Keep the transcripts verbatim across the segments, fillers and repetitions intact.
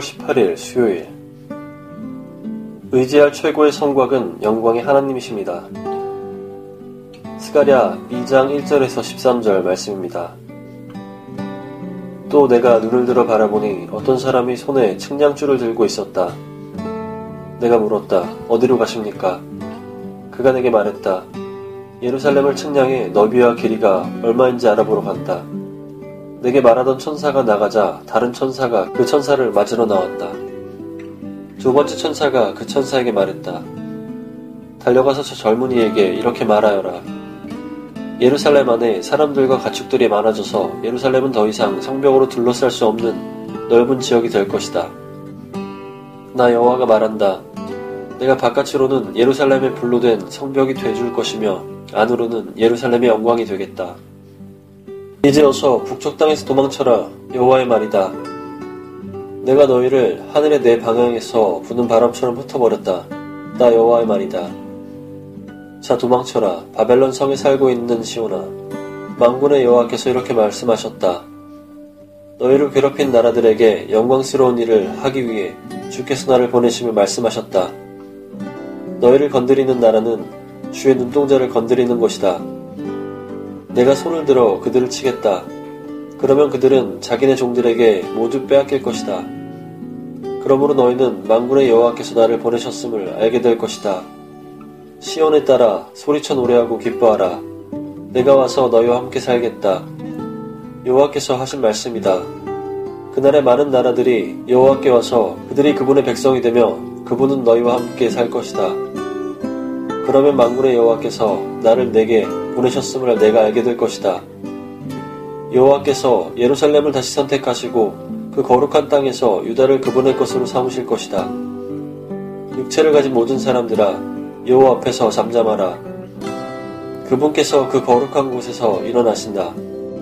십이월 십팔일 수요일. 의지할 최고의 성곽은 영광의 하나님이십니다. 스가랴 이장 일절에서 십삼절 말씀입니다. 또 내가 눈을 들어 바라보니 어떤 사람이 손에 측량줄을 들고 있었다. 내가 물었다. 어디로 가십니까? 그가 내게 말했다. 예루살렘을 측량해 너비와 길이가 얼마인지 알아보러 간다. 내게 말하던 천사가 나가자 다른 천사가 그 천사를 맞으러 나왔다. 두 번째 천사가 그 천사에게 말했다. 달려가서 저 젊은이에게 이렇게 말하여라. 예루살렘 안에 사람들과 가축들이 많아져서 예루살렘은 더 이상 성벽으로 둘러쌀 수 없는 넓은 지역이 될 것이다. 나 여호와가 말한다. 내가 바깥으로는 예루살렘의 불로 된 성벽이 되줄 것이며 안으로는 예루살렘의 영광이 되겠다. 이제 어서 북쪽 땅에서 도망쳐라. 여호와의 말이다. 내가 너희를 하늘의 네 방향에서 부는 바람처럼 흩어버렸다. 나 여호와의 말이다. 자, 도망쳐라. 바벨론 성에 살고 있는 시온아. 만군의 여호와께서 이렇게 말씀하셨다. 너희를 괴롭힌 나라들에게 영광스러운 일을 하기 위해 주께서 나를 보내심을 말씀하셨다. 너희를 건드리는 나라는 주의 눈동자를 건드리는 곳이다. 내가 손을 들어 그들을 치겠다. 그러면 그들은 자기네 종들에게 모두 빼앗길 것이다. 그러므로 너희는 만군의 여호와께서 나를 보내셨음을 알게 될 것이다. 시온에 따라 소리쳐 노래하고 기뻐하라. 내가 와서 너희와 함께 살겠다. 여호와께서 하신 말씀이다. 그날에 많은 나라들이 여호와께 와서 그들이 그분의 백성이 되며 그분은 너희와 함께 살 것이다. 그러면 만군의 여호와께서 나를 내게 보내셨음을 내가 알게 될 것이다. 여호와께서 예루살렘을 다시 선택하시고 그 거룩한 땅에서 유다를 그분의 것으로 삼으실 것이다. 육체를 가진 모든 사람들아, 여호와 앞에서 잠잠하라. 그분께서 그 거룩한 곳에서 일어나신다.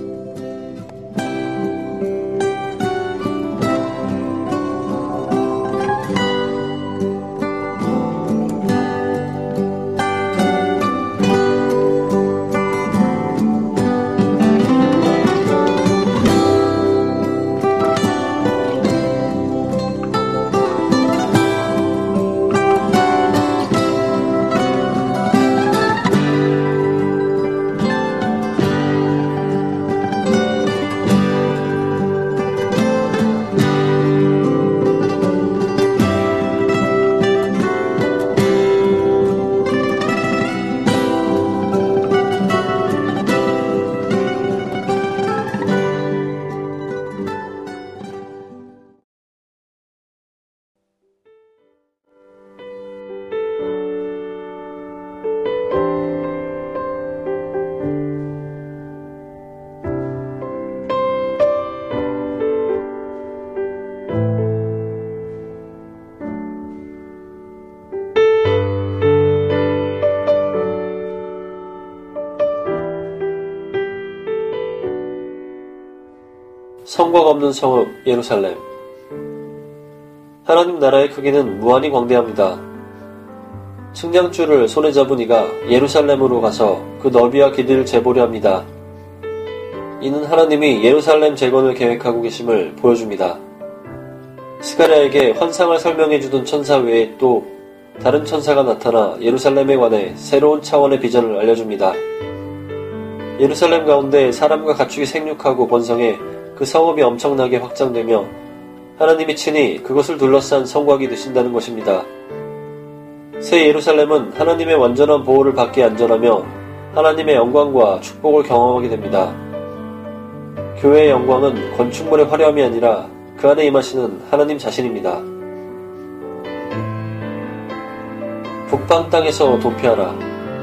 성곽 없는 성읍 예루살렘. 하나님 나라의 크기는 무한히 광대합니다. 측량줄을 손에 잡은 이가 예루살렘으로 가서 그 너비와 길이를 재보려 합니다. 이는 하나님이 예루살렘 재건을 계획하고 계심을 보여줍니다. 스가랴에게 환상을 설명해주던 천사 외에 또 다른 천사가 나타나 예루살렘에 관해 새로운 차원의 비전을 알려줍니다. 예루살렘 가운데 사람과 가축이 생육하고 번성해 그 성읍이 엄청나게 확장되며 하나님이 친히 그것을 둘러싼 성곽이 되신다는 것입니다. 새 예루살렘은 하나님의 완전한 보호를 받기에 안전하며 하나님의 영광과 축복을 경험하게 됩니다. 교회의 영광은 건축물의 화려함이 아니라 그 안에 임하시는 하나님 자신입니다. 북방 땅에서 도피하라.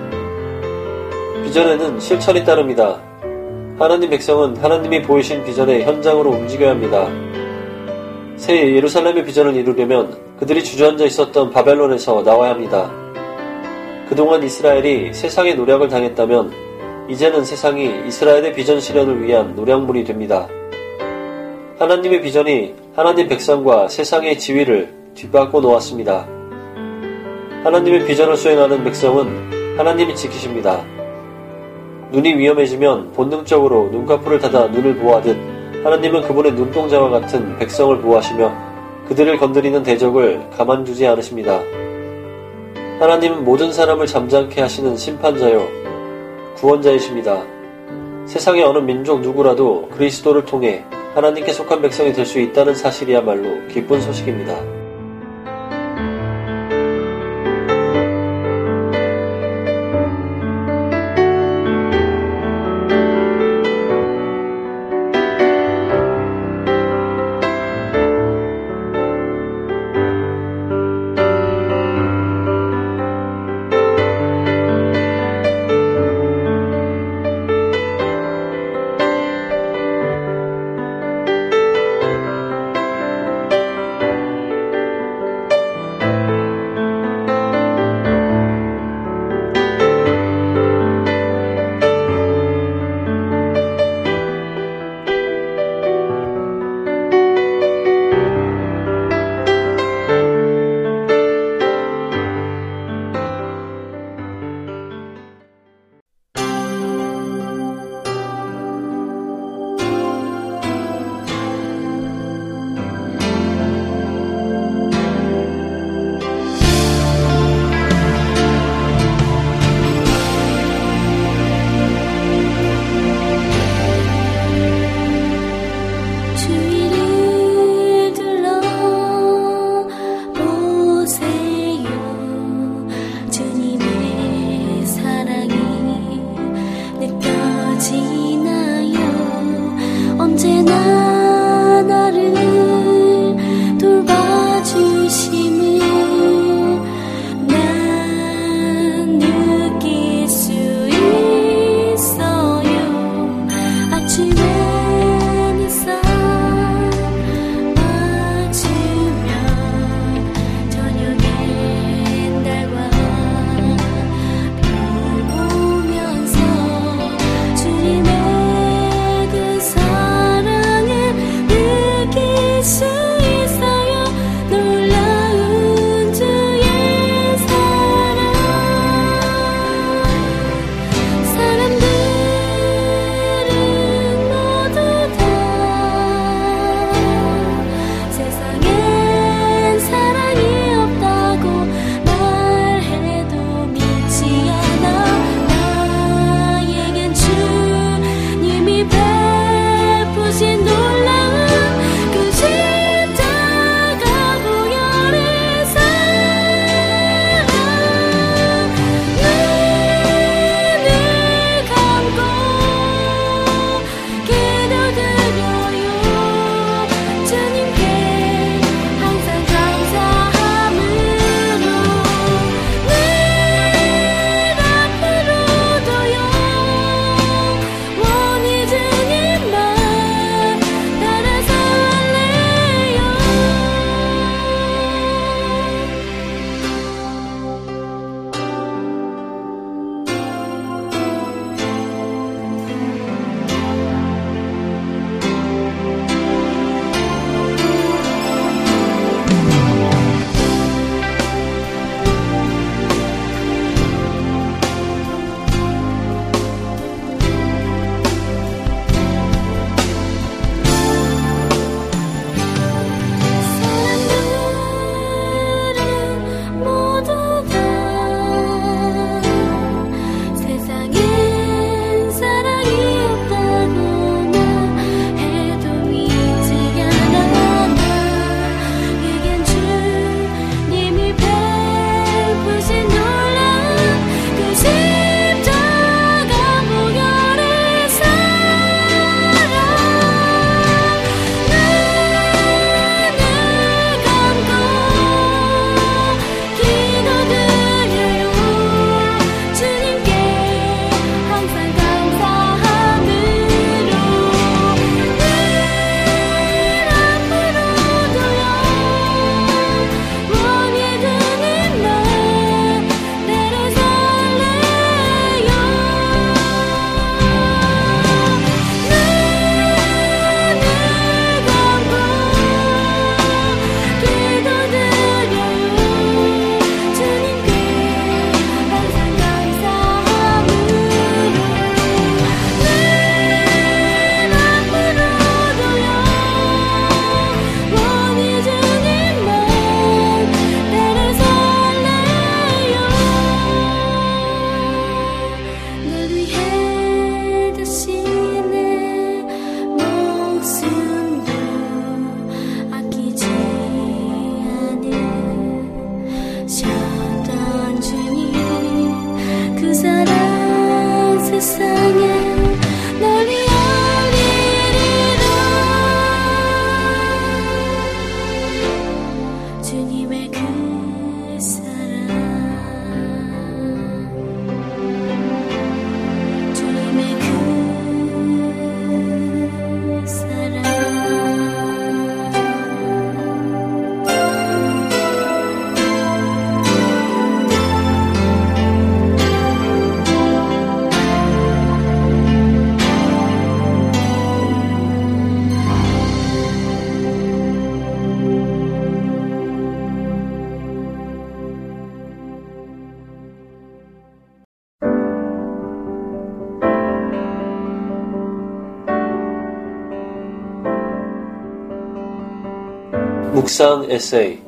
비전에는 실천이 따릅니다. 하나님 백성은 하나님이 보이신 비전의 현장으로 움직여야 합니다. 새 예루살렘의 비전을 이루려면 그들이 주저앉아 있었던 바벨론에서 나와야 합니다. 그동안 이스라엘이 세상의 노력을 당했다면 이제는 세상이 이스라엘의 비전 실현을 위한 노량물이 됩니다. 하나님의 비전이 하나님 백성과 세상의 지위를 뒷받고 놓았습니다. 하나님의 비전을 수행하는 백성은 하나님이 지키십니다. 눈이 위험해지면 본능적으로 눈꺼풀을 닫아 눈을 보호하듯 하나님은 그분의 눈동자와 같은 백성을 보호하시며 그들을 건드리는 대적을 가만두지 않으십니다. 하나님은 모든 사람을 잠잠케 하시는 심판자요 구원자이십니다. 세상의 어느 민족 누구라도 그리스도를 통해 하나님께 속한 백성이 될 수 있다는 사실이야말로 기쁜 소식입니다. 묵상 에세이.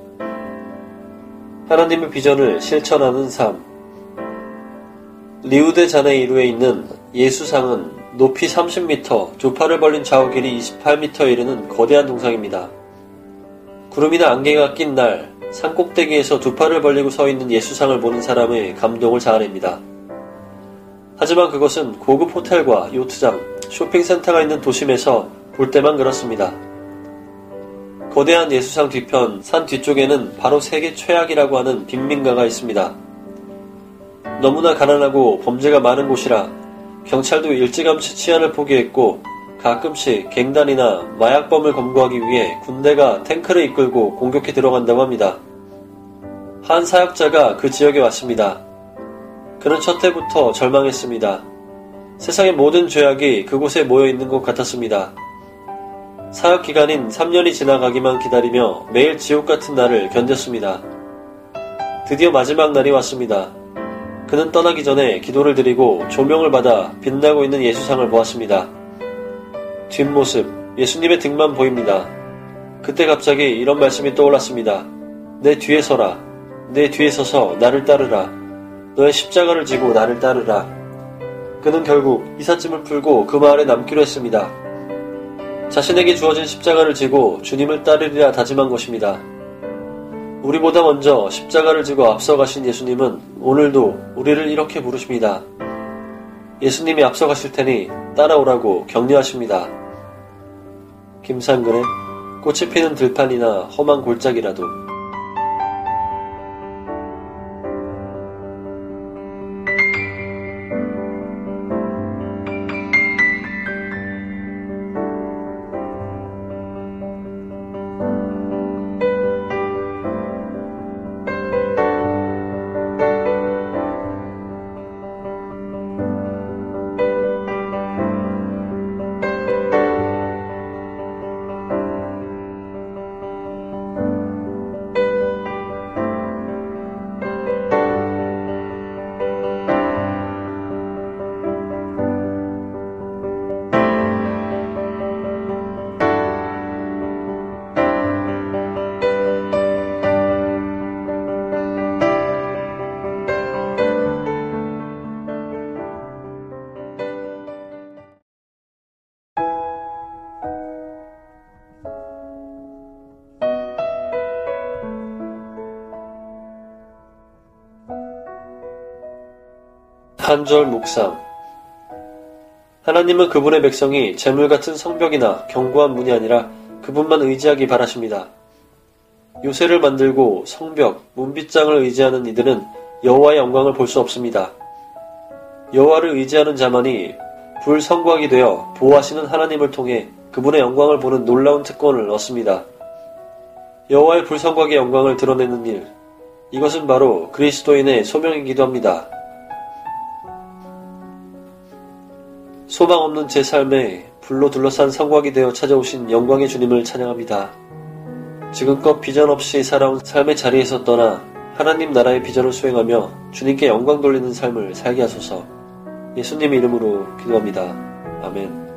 하나님의 비전을 실천하는 삶. 리우데 자네이루에 있는 예수상은 높이 삼십 미터, 두 팔을 벌린 좌우 길이 이십팔 미터에 이르는 거대한 동상입니다. 구름이나 안개가 낀 날, 산 꼭대기에서 두 팔을 벌리고 서 있는 예수상을 보는 사람의 감동을 자아냅니다. 하지만 그것은 고급 호텔과 요트장, 쇼핑센터가 있는 도심에서 볼 때만 그렇습니다. 거대한 예수상 뒤편 산 뒤쪽에는 바로 세계 최악이라고 하는 빈민가가 있습니다. 너무나 가난하고 범죄가 많은 곳이라 경찰도 일찌감치 치안을 포기했고 가끔씩 갱단이나 마약범을 검거하기 위해 군대가 탱크를 이끌고 공격해 들어간다고 합니다. 한 사역자가 그 지역에 왔습니다. 그는 첫 해부터 절망했습니다. 세상의 모든 죄악이 그곳에 모여 있는 것 같았습니다. 사역 기간인 삼 년이 지나가기만 기다리며 매일 지옥 같은 날을 견뎠습니다. 드디어 마지막 날이 왔습니다. 그는 떠나기 전에 기도를 드리고 조명을 받아 빛나고 있는 예수상을 보았습니다. 뒷모습, 예수님의 등만 보입니다. 그때 갑자기 이런 말씀이 떠올랐습니다. 내 뒤에 서라. 내 뒤에 서서 나를 따르라. 너의 십자가를 지고 나를 따르라. 그는 결국 이삿짐을 풀고 그 마을에 남기로 했습니다. 자신에게 주어진 십자가를 지고 주님을 따르리라 다짐한 것입니다. 우리보다 먼저 십자가를 지고 앞서가신 예수님은 오늘도 우리를 이렇게 부르십니다. 예수님이 앞서가실 테니 따라오라고 격려하십니다. 김상근의 꽃이 피는 들판이나 험한 골짜기라도. 한 절 묵상. 하나님은 그분의 백성이 재물 같은 성벽이나 견고한 문이 아니라 그분만 의지하기 바라십니다. 요새를 만들고 성벽, 문빗장을 의지하는 이들은 여호와의 영광을 볼 수 없습니다. 여호와를 의지하는 자만이 불성곽이 되어 보호하시는 하나님을 통해 그분의 영광을 보는 놀라운 특권을 얻습니다. 여호와의 불성곽의 영광을 드러내는 일, 이것은 바로 그리스도인의 소명이기도 합니다. 소망 없는 제 삶에 불로 둘러싼 성곽이 되어 찾아오신 영광의 주님을 찬양합니다. 지금껏 비전 없이 살아온 삶의 자리에서 떠나 하나님 나라의 비전을 수행하며 주님께 영광 돌리는 삶을 살게 하소서. 예수님 이름으로 기도합니다. 아멘.